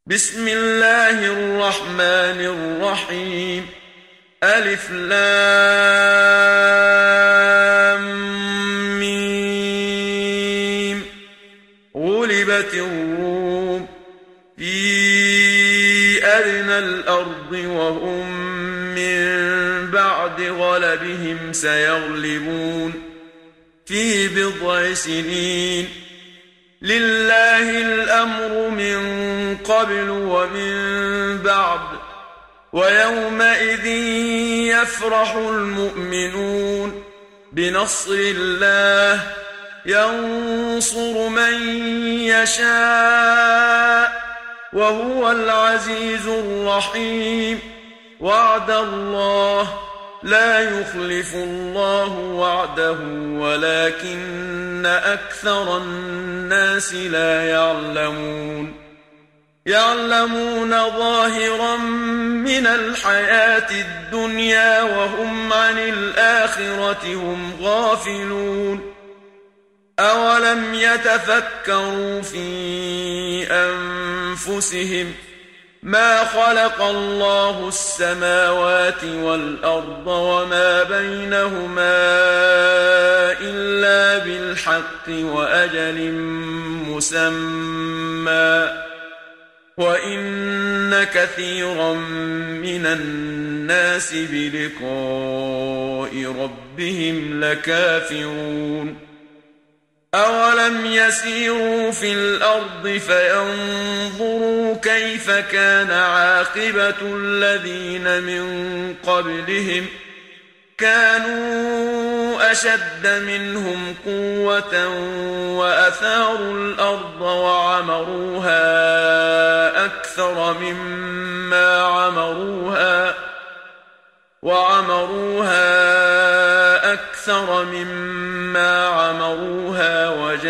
بسم الله الرحمن الرحيم. ألف لام ميم. غلبت الروم في أدنى الأرض وهم من بعد غلبهم سيغلبون في بضع سنين. لله الأمر من قبل ومن بعد ويومئذ يفرح المؤمنون بنصر الله ينصر من يشاء وهو العزيز الرحيم. وعد الله لا يخلف الله وعده ولكن أكثر الناس لا يعلمون ظاهرا من الحياة الدنيا وهم عن الآخرة هم غافلون. أولم يتفكروا في أنفسهم ما خلق الله السماوات والأرض وما بينهما إلا بالحق وأجل مسمى وإن كثيرا من الناس بلقاء ربهم لكافرون. أولم يسيروا في الأرض فينظروا كيف كان عاقبة الذين من قبلهم كانوا أشد منهم قوة وأثاروا الأرض وعمروها أكثر مما عمروها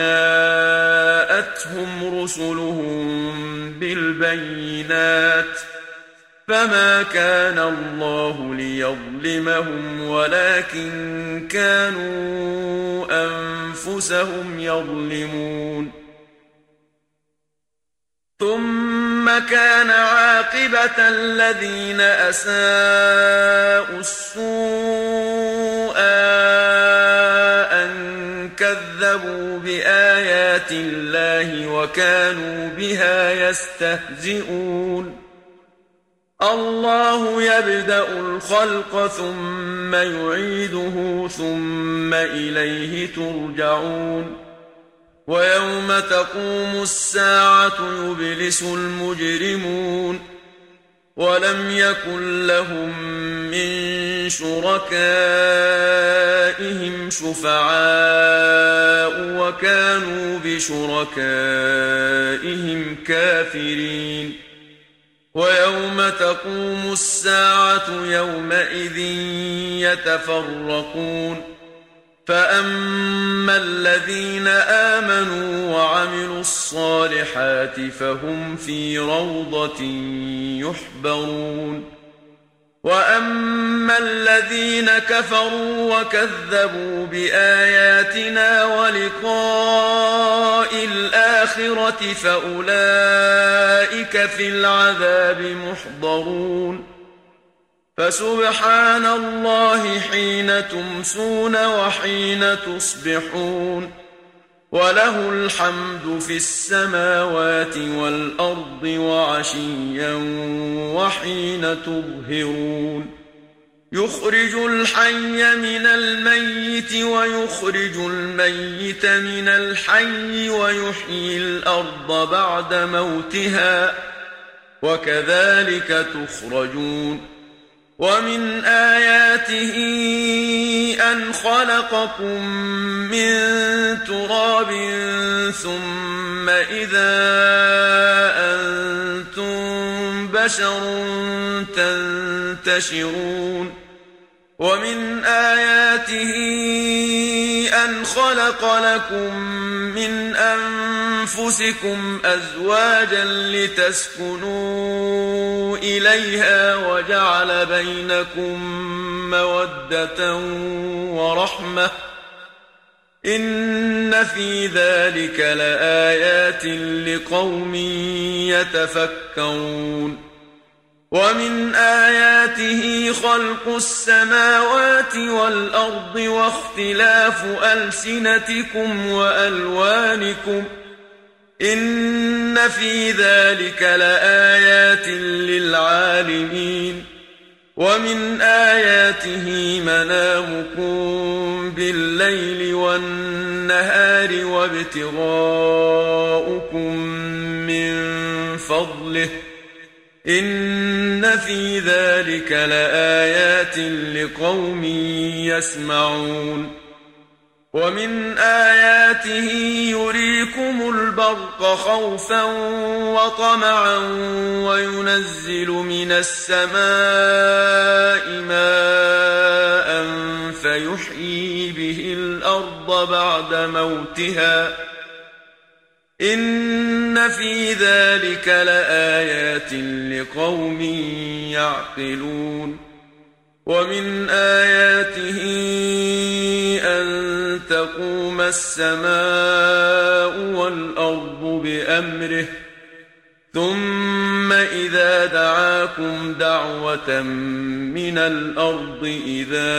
وجاءتهم رسلهم بالبينات فما كان الله ليظلمهم ولكن كانوا أنفسهم يظلمون. ثم كان عاقبة الذين أساءوا السوء أن كذبوا بآيات الله وكانوا بها يستهزئون. الله يبدأ الخلق ثم يعيده ثم إليه ترجعون. ويوم تقوم الساعة يبلس المجرمون ولم يكن لهم من شركائهم شفعاء وكانوا بشركائهم كافرين. ويوم تقوم الساعة يومئذ يتفرقون فأما الذين آمنوا وعملوا الصالحات فهم في روضة يحبرون. وأما الذين كفروا وكذبوا بآياتنا ولقاء الآخرة فأولئك في العذاب محضرون. فسبحان الله حين تمسون وحين تصبحون وله الحمد في السماوات والأرض وعشيا وحين تظهرون. يخرج الحي من الميت ويخرج الميت من الحي ويحيي الأرض بعد موتها وكذلك تخرجون. ومن آياته أن خلقكم من تراب ثم إذا أنتم بشر تنتشرون. ومن آياته أن خلق لكم من أنفسكم أزواجا لتسكنوا إليها وجعل بينكم مودة ورحمة إن في ذلك لآيات لقوم يتفكرون ومن آياته خلق السماوات والأرض واختلاف ألسنتكم وألوانكم إن في ذلك لآيات للعالمين ومن آياته منامكم بالليل والنهار وابتغاؤكم من فضله إن في ذلك لآيات لقوم يسمعون ومن آياته يريكم البرق خوفا وطمعا وينزل من السماء ماء فيحيي به الأرض بعد موتها إن في ذلك لآيات لقوم يعقلون ومن آياته أن تقوم السماء والأرض بأمره ثم إذا دعاكم دعوة من الأرض إذا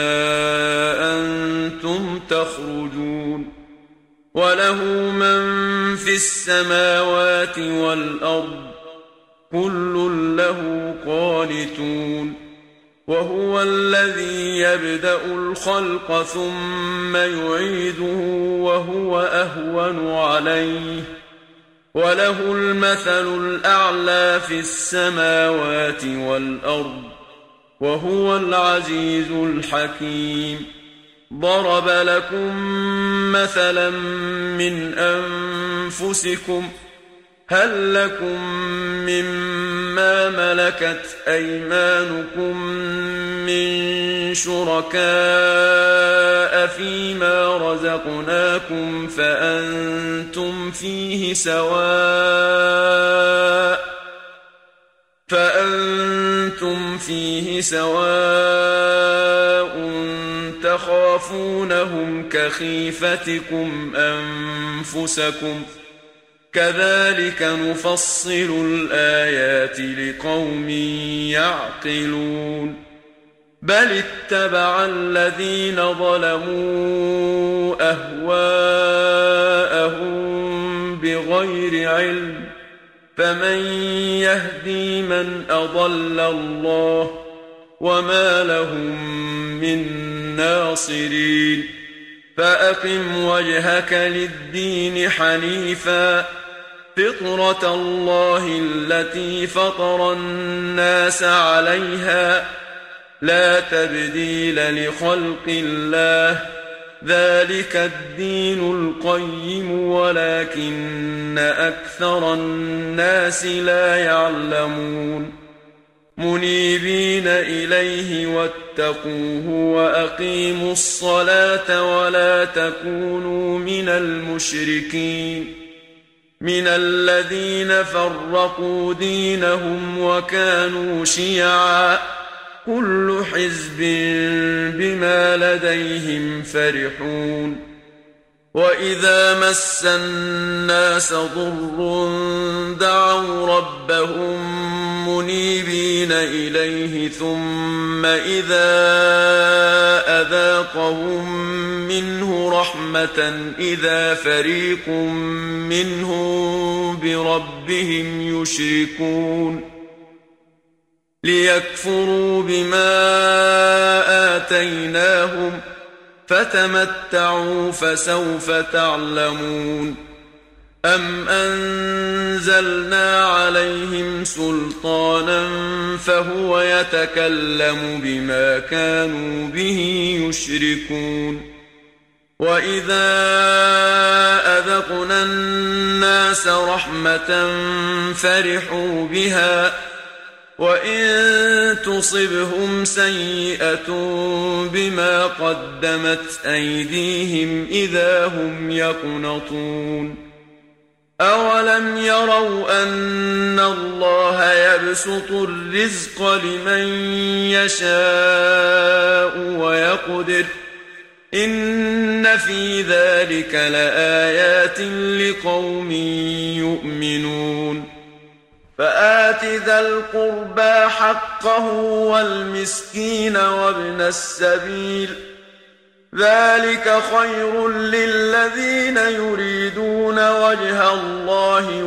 أنتم تخرجون وله من في السماوات والأرض كل له قانتون وهو الذي يبدأ الخلق ثم يعيده وهو أهون عليه وله المثل الأعلى في السماوات والأرض وهو العزيز الحكيم ضرب لكم مثلا من أنفسكم هل لكم مما ملكت أيمانكم من شركاء فيما رزقناكم فأنتم فيه سواء تخافونهم كخيفتكم أنفسكم كذلك نفصل الآيات لقوم يعقلون بل اتبع الذين ظلموا أهواءهم بغير علم فمن يهدي من أضل الله وما لهم من ناصرين فأقم وجهك للدين حنيفا فطرة الله التي فطر الناس عليها لا تبديل لخلق الله ذلك الدين القيم ولكن أكثر الناس لا يعلمون منيبين إليه واتقوه وأقيموا الصلاة ولا تكونوا من المشركين من الذين فرقوا دينهم وكانوا شيعا كل حزب بما لديهم فرحون وإذا مس الناس ضر دعوا ربهم منيبين إليه ثم إذا أذاقهم منه رحمة إذا فريق منهم بربهم يشركون ليكفروا بما آتيناهم فتمتعوا فسوف تعلمون أم أنزلنا عليهم سلطانا فهو يتكلم بما كانوا به يشركون وإذا أذقنا الناس رحمة فرحوا بها وإن تصبهم سيئة بما قدمت أيديهم إذا هم يقنطون أولم يروا أن الله يبسط الرزق لمن يشاء ويقدر إن في ذلك لآيات لقوم يؤمنون فآت ذا القربى حقه والمسكين وابن السبيل ذلك خير للذين يريدون وجه الله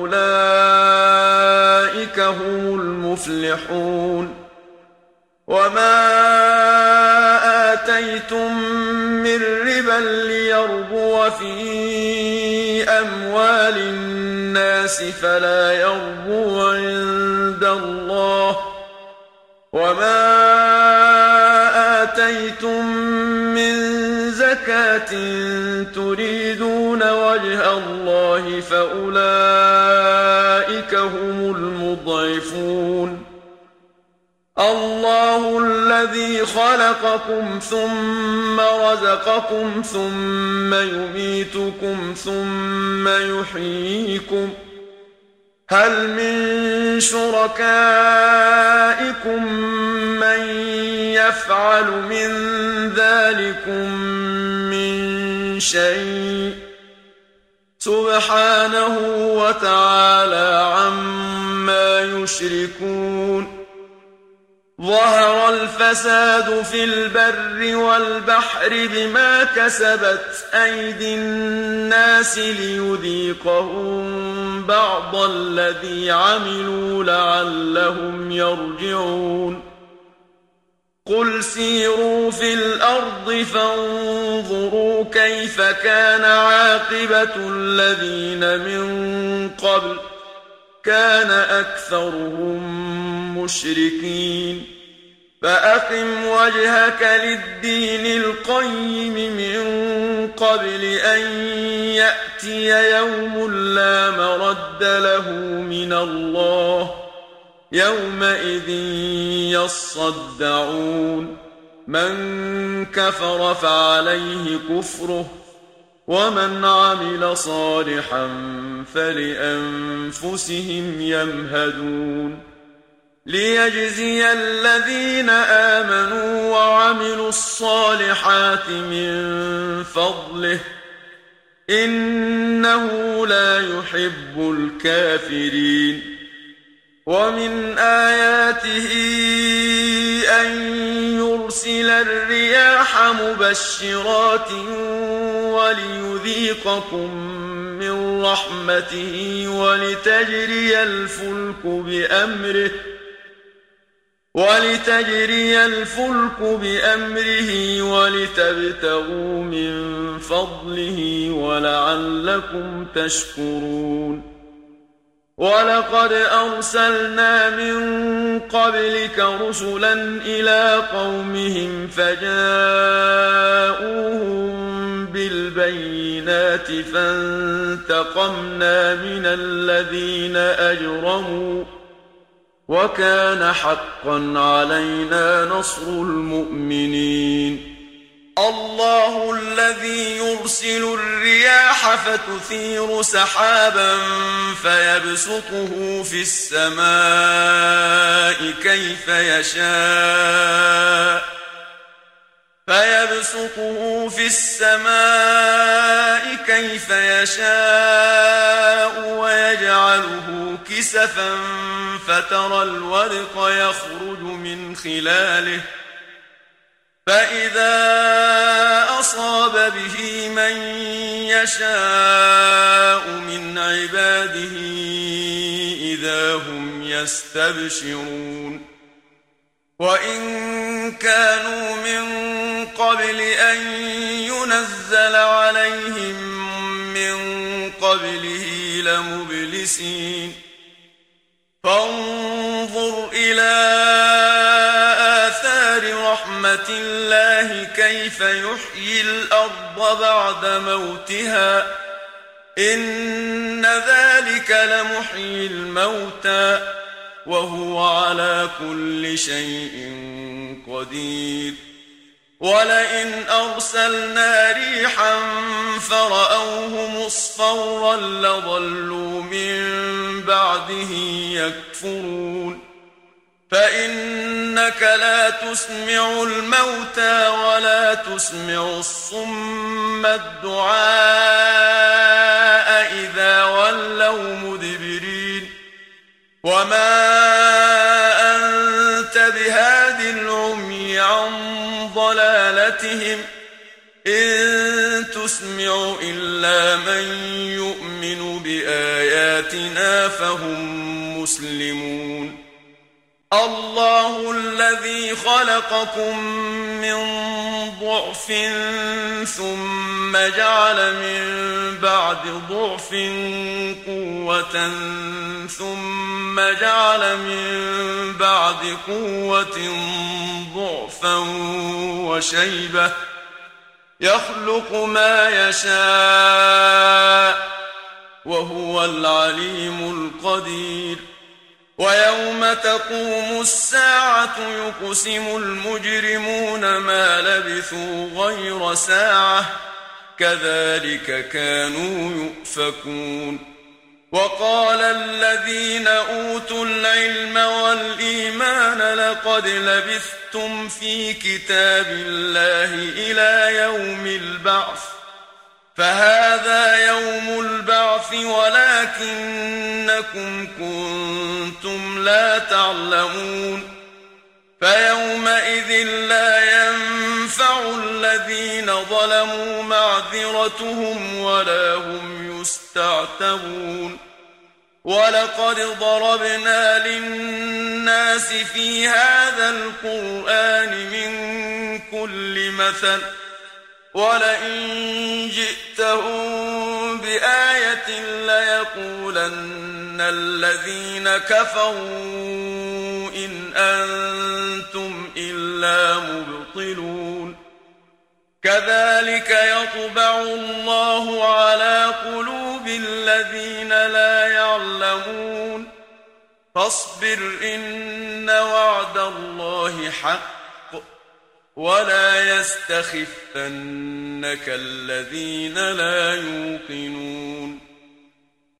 وأولئك هم المفلحون وما آتيتم من ربا ليربو في أموال الناس فلا يربو عند الله وما آتيتم من زكاة تريدون وجه الله فأولئك هم المضعفون الله الذي خلقكم ثم رزقكم ثم يميتكم ثم يحييكم هل من شركائكم من يفعل من ذلكم من شيء سبحانه وتعالى عما يشركون ظهر الفساد في البر والبحر بما كسبت أيدي الناس ليذيقهم بعض الذي عملوا لعلهم يرجعون قل سيروا في الأرض فانظروا كيف كان عاقبة الذين من قبل كان أكثرهم مشركين فأقم وجهك للدين القيم من قبل أن يأتي يوم لا مرد له من الله يومئذ يصدعون من كفر فعليه كفره ومن عمل صالحا فلأنفسهم يمهدون ليجزي الذين آمنوا وعملوا الصالحات من فضله إنه لا يحب الكافرين ومن آياته أن يرسل الرياح مبشرات وليذيقكم من رحمته ولتجري الفلك بأمره ولتبتغوا من فضله ولعلكم تشكرون ولقد أرسلنا من قبلك رسلا إلى قومهم فجاءوهم بالبينات فانتقمنا من الذين أجرموا وكان حقا علينا نصر المؤمنين الله الذي يرسل الرياح فتثير سحابا فيبسطه في السماء كيف يشاء ويجعله كسفا فترى الودق يخرج من خلاله فإذا أصاب به من يشاء من عباده إذا هم يستبشرون وإن كانوا من قبل أن ينزل عليهم من قبله لمبلسين فانظر إلى آثار رحمة الله كيف يحيي الأرض بعد موتها إن ذلك لمحيي الموتى وهو على كل شيء قدير ولئن أرسلنا ريحا فرأوه مصفرا لظلوا من بعده يكفرون فإنك لا تسمع الموتى ولا تسمع الصم الدعاء إذا ولوا مدبرين وما أنت بهاد العمي عن ضلالتهم إن تسمع إلا من يؤمن بآياتنا فهم مسلمون الله الذي خلقكم من ضعف ثم جعل من بعد ضعف قوة ثم جعل من بعد قوة ضعفا وشيبة يخلق ما يشاء وهو العليم القدير ويوم تقوم الساعة يقسم المجرمون ما لبثوا غير ساعة كذلك كانوا يؤفكون وقال الذين أوتوا العلم والإيمان لقد لبثتم في كتاب الله إلى يوم البعث فهذا يوم البعث ولكنكم كنتم لا تعلمون فيومئذ لا ينفع الذين ظلموا معذرتهم ولا هم يستعتبون ولقد ضربنا للناس في هذا القرآن من كل مثل ولئن جئتهم بآية ليقولن الذين كفروا إن أنتم إلا مبطلون كذلك يطبع الله على قلوب الذين لا يعلمون فاصبر إن وعد الله حق ولا يستخفنك الذين لا يوقنون